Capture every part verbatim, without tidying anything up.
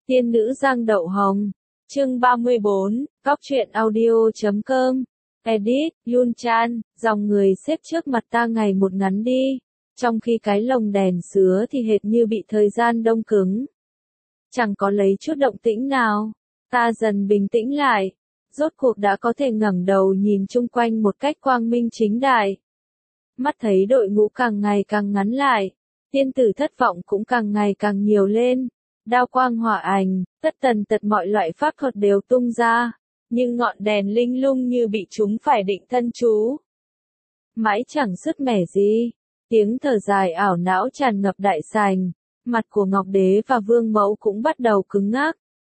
Tiên nữ Giang Đậu Hồng. Chương ba mươi bốn, Góc truyện audio chấm com. Edit, Yun Chan, dòng người xếp trước mặt ta ngày một ngắn đi, trong khi cái lồng đèn sứa thì hệt như bị thời gian đông cứng. Chẳng có lấy chút động tĩnh nào, ta dần bình tĩnh lại, rốt cuộc đã có thể ngẩng đầu nhìn chung quanh một cách quang minh chính đại. Mắt thấy đội ngũ càng ngày càng ngắn lại, tiên tử thất vọng cũng càng ngày càng nhiều lên. Đao quang hỏa ảnh, tất tần tật mọi loại pháp thuật đều tung ra, nhưng ngọn đèn linh lung như bị chúng phải định thân chú. Mãi chẳng sứt mẻ gì, tiếng thở dài ảo não tràn ngập đại sảnh, mặt của Ngọc Đế và Vương Mẫu cũng bắt đầu cứng ngắc.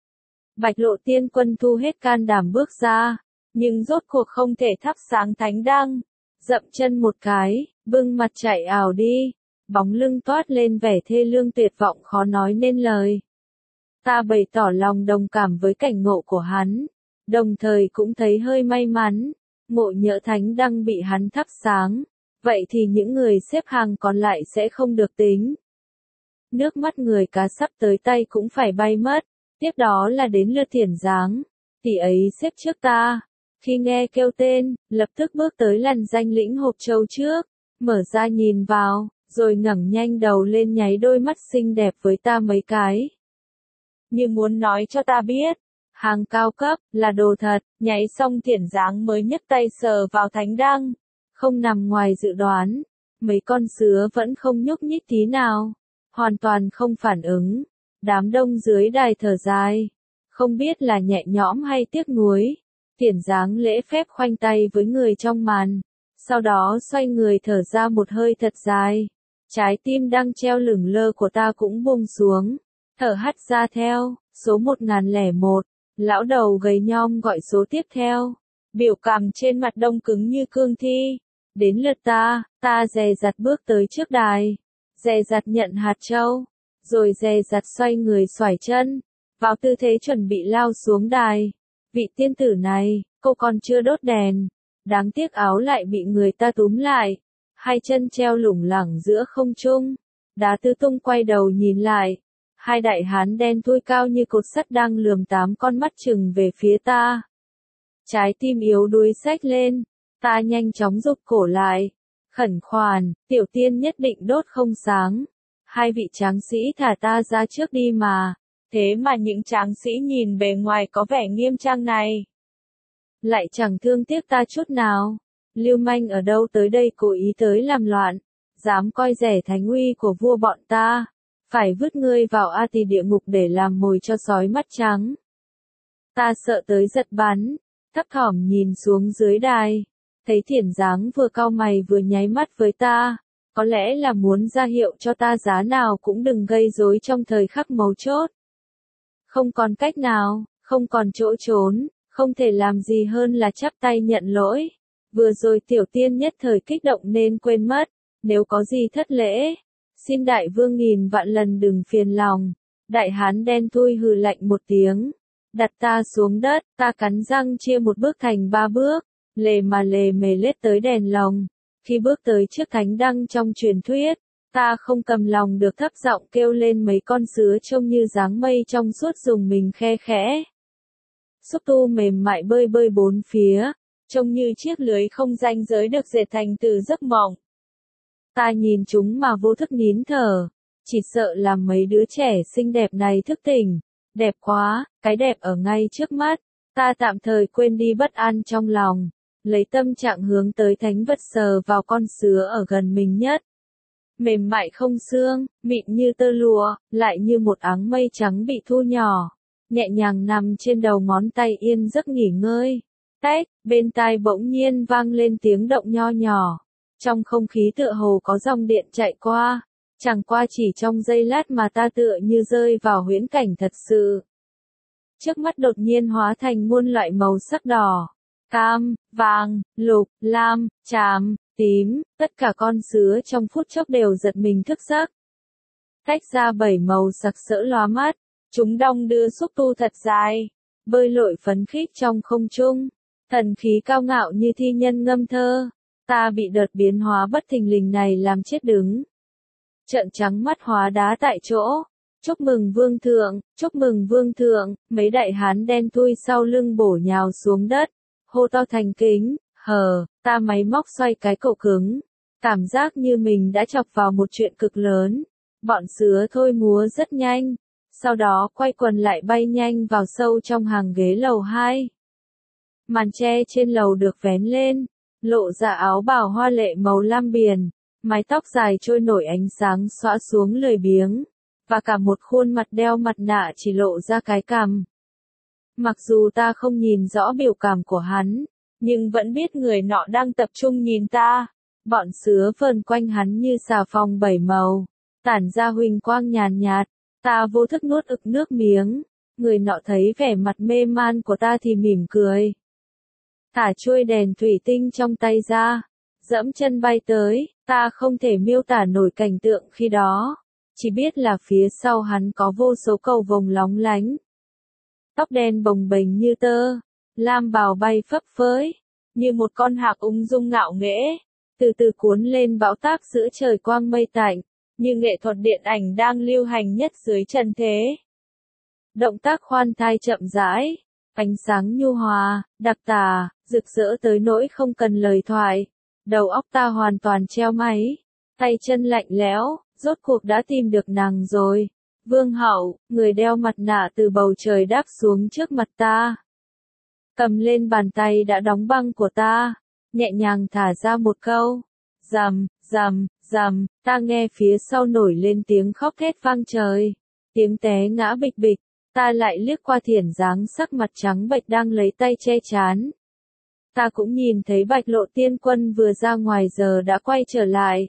Bạch Lộ Tiên Quân thu hết can đảm bước ra, nhưng rốt cuộc không thể thắp sáng thánh đăng, dậm chân một cái, bưng mặt chạy ảo đi. Bóng lưng toát lên vẻ thê lương tuyệt vọng khó nói nên lời. Ta bày tỏ lòng đồng cảm với cảnh ngộ của hắn, đồng thời cũng thấy hơi may mắn, ngộ nhỡ thánh đăng bị hắn thắp sáng, vậy thì những người xếp hàng còn lại sẽ không được tính. Nước mắt người cá sắp tới tay cũng phải bay mất, tiếp đó là đến lượt Thiển Giáng, tỷ ấy xếp trước ta. Khi nghe kêu tên, lập tức bước tới lằn danh lĩnh hộp châu trước, mở ra nhìn vào. Rồi ngẩng nhanh đầu lên nháy đôi mắt xinh đẹp với ta mấy cái. Như muốn nói cho ta biết, hàng cao cấp, là đồ thật, nháy xong Thiển Giáng mới nhấc tay sờ vào thánh đăng. Không nằm ngoài dự đoán, mấy con sứa vẫn không nhúc nhích tí nào, hoàn toàn không phản ứng. Đám đông dưới đài thở dài, không biết là nhẹ nhõm hay tiếc nuối. Thiển Giáng lễ phép khoanh tay với người trong màn, sau đó xoay người thở ra một hơi thật dài. Trái tim đang treo lửng lơ của ta cũng buông xuống, thở hắt ra theo, số một nghìn lẻ một, lão đầu gầy nhom gọi số tiếp theo, biểu cảm trên mặt đông cứng như cương thi. Đến lượt ta, ta dè dặt bước tới trước đài, dè dặt nhận hạt châu, rồi dè dặt xoay người xoải chân, vào tư thế chuẩn bị lao xuống đài. Vị tiên tử này, cô còn chưa đốt đèn, đáng tiếc áo lại bị người ta túm lại. Hai chân treo lủng lẳng giữa không trung, Đá Tư Tung quay đầu nhìn lại, hai đại hán đen thui cao như cột sắt đang lườm tám con mắt chừng về phía ta. Trái tim yếu đuối xách lên, ta nhanh chóng rụt cổ lại, khẩn khoản, tiểu tiên nhất định đốt không sáng. Hai vị tráng sĩ thả ta ra trước đi mà, thế mà những tráng sĩ nhìn bề ngoài có vẻ nghiêm trang này, lại chẳng thương tiếc ta chút nào. Lưu manh ở đâu tới đây cố ý tới làm loạn, dám coi rẻ thánh uy của vua bọn ta, phải vứt ngươi vào A Tỳ địa ngục để làm mồi cho sói mắt trắng. Ta sợ tới giật bắn, thấp thỏm nhìn xuống dưới đài, thấy Thiển Giáng vừa cau mày vừa nháy mắt với ta, có lẽ là muốn ra hiệu cho ta giá nào cũng đừng gây rối trong thời khắc mấu chốt. Không còn cách nào, không còn chỗ trốn, không thể làm gì hơn là chắp tay nhận lỗi. Vừa rồi tiểu tiên nhất thời kích động nên quên mất, nếu có gì thất lễ, xin đại vương nghìn vạn lần đừng phiền lòng. Đại hán đen thui hừ lạnh một tiếng, đặt ta xuống đất, ta cắn răng chia một bước thành ba bước, lề mà lề mề lết tới đèn lồng. Khi bước tới trước thánh đăng trong truyền thuyết, ta không cầm lòng được thấp giọng kêu lên mấy con sứa trông như dáng mây trong suốt dùng mình khe khẽ. Xúc tu mềm mại bơi bơi bốn phía, trông như chiếc lưới không ranh giới được dệt thành từ giấc mộng. Ta nhìn chúng mà vô thức nín thở, chỉ sợ làm mấy đứa trẻ xinh đẹp này thức tỉnh. Đẹp quá, cái đẹp ở ngay trước mắt, ta tạm thời quên đi bất an trong lòng, lấy tâm trạng hướng tới thánh vật sờ vào con sứa ở gần mình nhất. Mềm mại không xương, mịn như tơ lụa, lại như một áng mây trắng bị thu nhỏ, nhẹ nhàng nằm trên đầu ngón tay yên giấc nghỉ ngơi. Tách, bên tai bỗng nhiên vang lên tiếng động nho nhỏ. Trong không khí tựa hồ có dòng điện chạy qua. Chẳng qua chỉ trong giây lát mà ta tựa như rơi vào huyễn cảnh thật sự. Trước mắt đột nhiên hóa thành muôn loại màu sắc đỏ, cam, vàng, lục, lam, tràm, tím. Tất cả con sứa trong phút chốc đều giật mình thức giấc. Tách ra bảy màu sặc sỡ lóa mắt. Chúng đong đưa xúc tu thật dài, bơi lội phấn khích trong không trung. Thần khí cao ngạo như thi nhân ngâm thơ, ta bị đợt biến hóa bất thình lình này làm chết đứng. Trợn trắng mắt hóa đá tại chỗ, Chúc mừng vương thượng, chúc mừng vương thượng, mấy đại hán đen thui sau lưng bổ nhào xuống đất, hô to thành kính, hờ, ta máy móc xoay cái cổ cứng, cảm giác như mình đã chọc vào một chuyện cực lớn, bọn sứa thôi múa rất nhanh, sau đó quay quần lại bay nhanh vào sâu trong hàng ghế lầu hai. Màn tre trên lầu được vén lên, lộ ra áo bào hoa lệ màu lam biển, mái tóc dài trôi nổi ánh sáng xõa xuống lười biếng, và cả một khuôn mặt đeo mặt nạ chỉ lộ ra cái cằm. Mặc dù ta không nhìn rõ biểu cảm của hắn, nhưng vẫn biết người nọ đang tập trung nhìn ta. Bọn sứa vờn quanh hắn như xà phòng bảy màu, tản ra huỳnh quang nhàn nhạt, ta vô thức nuốt ực nước miếng. Người nọ thấy vẻ mặt mê man của ta thì mỉm cười. Thả chuôi đèn thủy tinh trong tay ra, dẫm chân bay tới, ta không thể miêu tả nổi cảnh tượng khi đó, chỉ biết là phía sau hắn có vô số cầu vồng lóng lánh. Tóc đen bồng bềnh như tơ, lam bào bay phấp phới, như một con hạc ung dung ngạo nghễ, từ từ cuốn lên bão táp giữa trời quang mây tạnh, như nghệ thuật điện ảnh đang lưu hành nhất dưới trần thế. Động tác khoan thai chậm rãi, ánh sáng nhu hòa, đặc tả, rực rỡ tới nỗi không cần lời thoại. Đầu óc ta hoàn toàn treo máy, tay chân lạnh lẽo, rốt cuộc đã tìm được nàng rồi. Vương hậu, người đeo mặt nạ từ bầu trời đáp xuống trước mặt ta. Cầm lên bàn tay đã đóng băng của ta, nhẹ nhàng thả ra một câu. Rầm, rầm, rầm, ta nghe phía sau nổi lên tiếng khóc thét vang trời. Tiếng té ngã bịch bịch, ta lại liếc qua Thiển dáng sắc mặt trắng bệch đang lấy tay che chán. Ta cũng nhìn thấy Bạch Lộ Tiên Quân vừa ra ngoài giờ đã quay trở lại.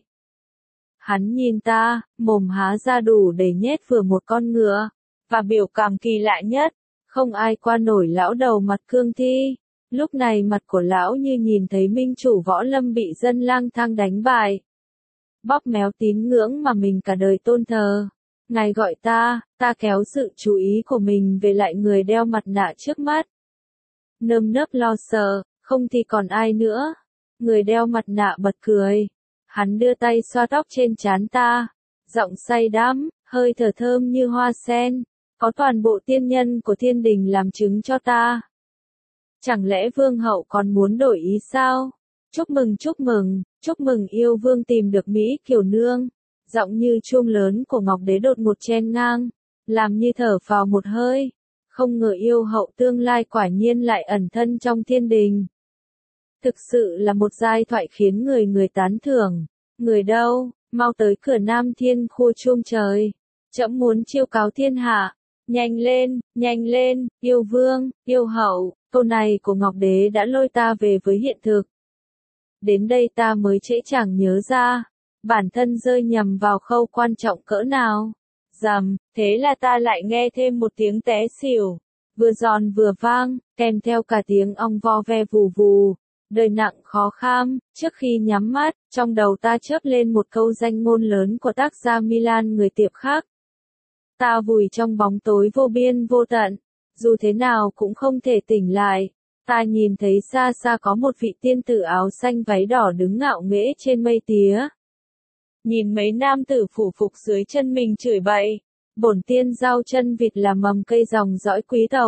Hắn nhìn ta, mồm há ra đủ để nhét vừa một con ngựa, và biểu cảm kỳ lạ nhất, không ai qua nổi lão đầu mặt cương thi. Lúc này mặt của lão như nhìn thấy minh chủ võ lâm bị dân lang thang đánh bại. Bóp méo tín ngưỡng mà mình cả đời tôn thờ. Ngài gọi ta, ta kéo sự chú ý của mình về lại người đeo mặt nạ trước mắt. Nơm nớp lo sợ, không thì còn ai nữa. Người đeo mặt nạ bật cười. Hắn đưa tay xoa tóc trên trán ta. Giọng say đắm, hơi thở thơm như hoa sen. Có toàn bộ tiên nhân của thiên đình làm chứng cho ta. Chẳng lẽ vương hậu còn muốn đổi ý sao? Chúc mừng chúc mừng, chúc mừng yêu vương tìm được Mỹ Kiều Nương. Giọng như chuông lớn của Ngọc Đế đột ngột chen ngang, làm như thở phào một hơi. Không ngờ yêu hậu tương lai quả nhiên lại ẩn thân trong thiên đình. Thực sự là một giai thoại khiến người người tán thưởng. Người đâu, mau tới cửa Nam Thiên khu chuông trời. Trẫm muốn chiêu cáo thiên hạ. Nhanh lên, nhanh lên, yêu vương, yêu hậu, câu này của Ngọc Đế đã lôi ta về với hiện thực. Đến đây ta mới trễ chẳng nhớ ra, bản thân rơi nhầm vào khâu quan trọng cỡ nào. Rầm, thế là ta lại nghe thêm một tiếng té xỉu, vừa giòn vừa vang, kèm theo cả tiếng ong vo ve vù vù. Đời nặng khó kham, trước khi nhắm mắt, trong đầu ta chớp lên một câu danh ngôn lớn của tác gia Milan người tiệp khắc. Ta vùi trong bóng tối vô biên vô tận, dù thế nào cũng không thể tỉnh lại. Ta nhìn thấy xa xa có một vị tiên tử áo xanh váy đỏ đứng ngạo nghễ trên mây tía. Nhìn mấy nam tử phủ phục dưới chân mình chửi bậy, bổn tiên giao chân vịt là mầm cây dòng dõi quý tộc.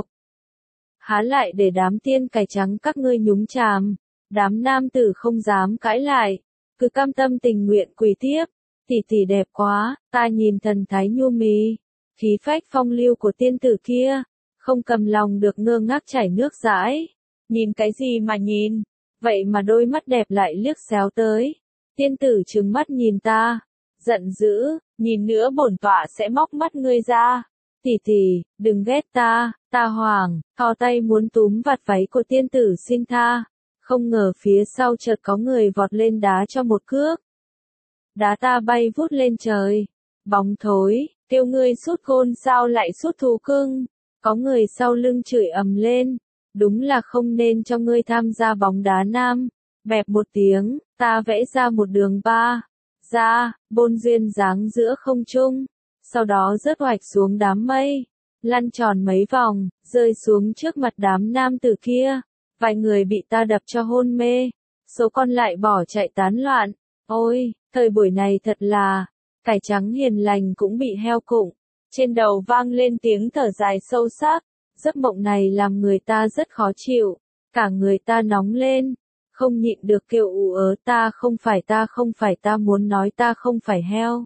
Há lại để đám tiên cải trắng các ngươi nhúng chàm, đám nam tử không dám cãi lại, cứ cam tâm tình nguyện quỳ tiếp. Tỷ tỷ đẹp quá, ta nhìn thần thái nhu mì, khí phách phong lưu của tiên tử kia, không cầm lòng được ngơ ngác chảy nước dãi. Nhìn cái gì mà nhìn, vậy mà đôi mắt đẹp lại liếc xéo tới. Tiên tử trừng mắt nhìn ta, giận dữ, nhìn nữa bổn tọa sẽ móc mắt ngươi ra. Tỷ tỷ, đừng ghét ta, ta hoảng, thò tay muốn túm vạt váy của tiên tử xin tha. Không ngờ phía sau chợt có người vọt lên đá cho một cước. Đá ta bay vút lên trời. Bóng thối, kêu ngươi sút gôn sao lại sút thú cưng. Có người sau lưng chửi ầm lên. Đúng là không nên cho ngươi tham gia bóng đá nam. Bẹp một tiếng, ta vẽ ra một đường ba. Ra, bôn duyên dáng giữa không trung. Sau đó rớt oạch xuống đám mây. Lăn tròn mấy vòng, rơi xuống trước mặt đám nam tử kia. Vài người bị ta đập cho hôn mê. Số còn lại bỏ chạy tán loạn. Ôi, thời buổi này thật là, cải trắng hiền lành cũng bị heo cụng. Trên đầu vang lên tiếng thở dài sâu sắc, giấc mộng này làm người ta rất khó chịu, cả người ta nóng lên, không nhịn được kêu ù ớ ta không phải ta không phải ta muốn nói ta không phải heo.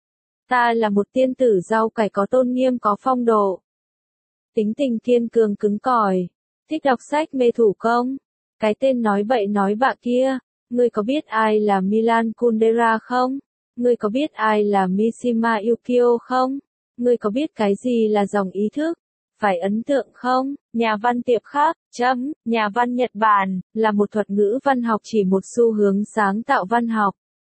Ta là một tiên tử rau cải có tôn nghiêm có phong độ. Tính tình kiên cường cứng cỏi, thích đọc sách mê thủ công. Cái tên nói bậy nói bạ kia, ngươi có biết ai là Milan Kundera không? Ngươi có biết ai là Mishima Yukio không? Ngươi có biết cái gì là dòng ý thức? Phải ấn tượng không? Nhà văn Tiệp Khắc, chấm, nhà văn Nhật Bản, là một thuật ngữ văn học chỉ một xu hướng sáng tạo văn học.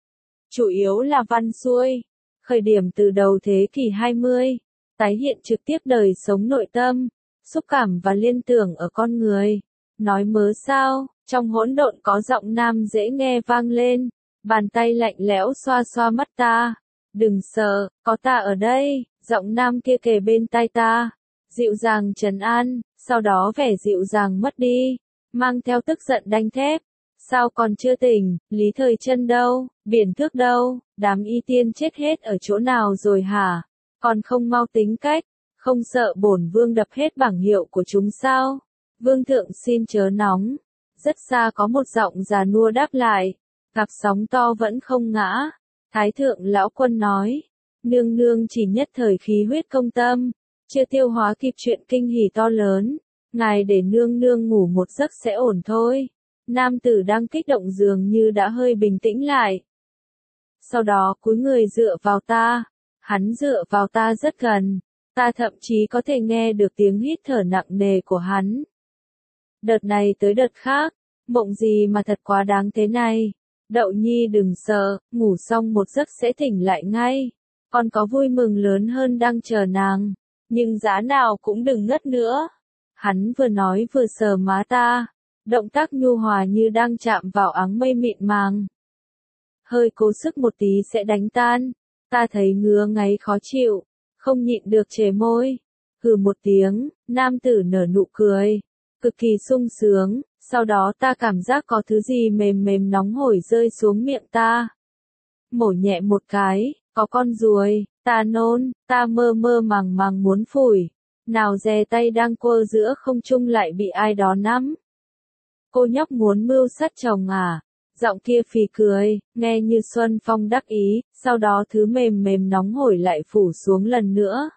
Chủ yếu là văn xuôi. Khởi điểm từ đầu thế kỷ hai mươi, tái hiện trực tiếp đời sống nội tâm, xúc cảm và liên tưởng ở con người. Nói mớ sao, trong hỗn độn có giọng nam dễ nghe vang lên, bàn tay lạnh lẽo xoa xoa mắt ta. Đừng sợ, có ta ở đây, giọng nam kia kề bên tai ta, dịu dàng trấn an, sau đó vẻ dịu dàng mất đi, mang theo tức giận đanh thép. Sao còn chưa tỉnh, Lý Thời Trân đâu, Biển Thước đâu, đám y tiên chết hết ở chỗ nào rồi hả? Còn không mau tính cách, không sợ bổn vương đập hết bảng hiệu của chúng sao? Vương thượng xin chớ nóng. Rất xa có một giọng già nua đáp lại, gặp sóng to vẫn không ngã. Thái thượng lão quân nói, nương nương chỉ nhất thời khí huyết công tâm, chưa tiêu hóa kịp chuyện kinh hỉ to lớn, ngài để nương nương ngủ một giấc sẽ ổn thôi. Nam tử đang kích động dường như đã hơi bình tĩnh lại. Sau đó cúi người dựa vào ta, hắn dựa vào ta rất gần, ta thậm chí có thể nghe được tiếng hít thở nặng nề của hắn. Đợt này tới đợt khác, mộng gì mà thật quá đáng thế này. Đậu Nhi đừng sợ, ngủ xong một giấc sẽ tỉnh lại ngay. Còn có vui mừng lớn hơn đang chờ nàng, nhưng giá nào cũng đừng ngất nữa. Hắn vừa nói vừa sờ má ta, động tác nhu hòa như đang chạm vào áng mây mịn màng. Hơi cố sức một tí sẽ đánh tan, ta thấy ngứa ngáy khó chịu, không nhịn được chề môi. Hừ một tiếng, nam tử nở nụ cười, cực kỳ sung sướng, sau đó ta cảm giác có thứ gì mềm mềm nóng hổi rơi xuống miệng ta. Mổ nhẹ một cái, có con ruồi, ta nôn, ta mơ mơ màng màng muốn phủi, nào dè tay đang quơ giữa không trung lại bị ai đó nắm. Cô nhóc muốn mưu sát chồng à? Giọng kia phì cười, nghe như Xuân Phong đắc ý, sau đó thứ mềm mềm nóng hổi lại phủ xuống lần nữa.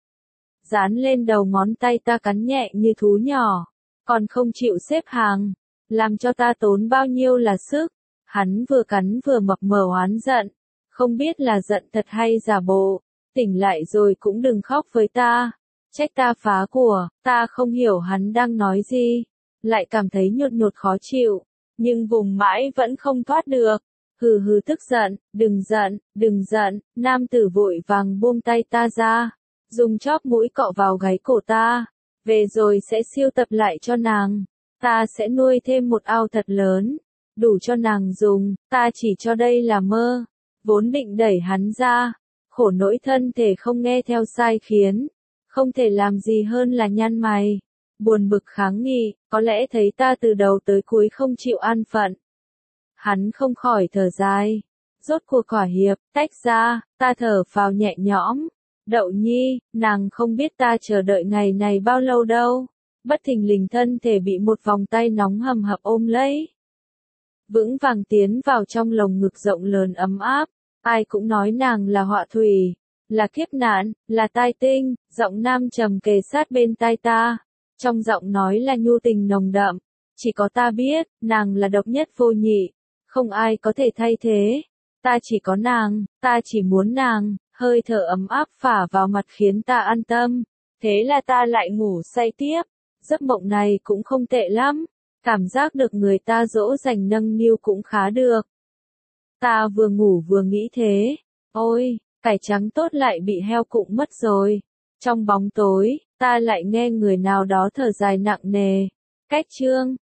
Dán lên đầu ngón tay ta cắn nhẹ như thú nhỏ, còn không chịu xếp hàng, làm cho ta tốn bao nhiêu là sức. Hắn vừa cắn vừa mập mờ oán giận, không biết là giận thật hay giả bộ, tỉnh lại rồi cũng đừng khóc với ta, trách ta phá của, ta không hiểu hắn đang nói gì, lại cảm thấy nhột nhột khó chịu, nhưng vùng mãi vẫn không thoát được. Hừ hừ tức giận, đừng giận, đừng giận, nam tử vội vàng buông tay ta ra, dùng chóp mũi cọ vào gáy cổ ta, về rồi sẽ siêu tập lại cho nàng, ta sẽ nuôi thêm một ao thật lớn, đủ cho nàng dùng, ta chỉ cho đây là mơ, vốn định đẩy hắn ra, khổ nỗi thân thể không nghe theo sai khiến, không thể làm gì hơn là nhăn mày, buồn bực kháng nghị, có lẽ thấy ta từ đầu tới cuối không chịu an phận. Hắn không khỏi thở dài, rốt cuộc thỏa hiệp, tách ra, ta thở phào nhẹ nhõm. Đậu Nhi, nàng không biết ta chờ đợi ngày này bao lâu đâu. Bất thình lình thân thể bị một vòng tay nóng hầm hập ôm lấy. Vững vàng tiến vào trong lồng ngực rộng lớn ấm áp. Ai cũng nói nàng là họa thủy, là kiếp nạn, là tai tinh. Giọng nam trầm kề sát bên tai ta. Trong giọng nói là nhu tình nồng đậm. Chỉ có ta biết, nàng là độc nhất vô nhị. Không ai có thể thay thế. Ta chỉ có nàng, ta chỉ muốn nàng. Hơi thở ấm áp phả vào mặt khiến ta an tâm. Thế là ta lại ngủ say tiếp. Giấc mộng này cũng không tệ lắm. Cảm giác được người ta dỗ dành nâng niu cũng khá được. Ta vừa ngủ vừa nghĩ thế. Ôi, cải trắng tốt lại bị heo cụng mất rồi. Trong bóng tối, ta lại nghe người nào đó thở dài nặng nề. Cách chương.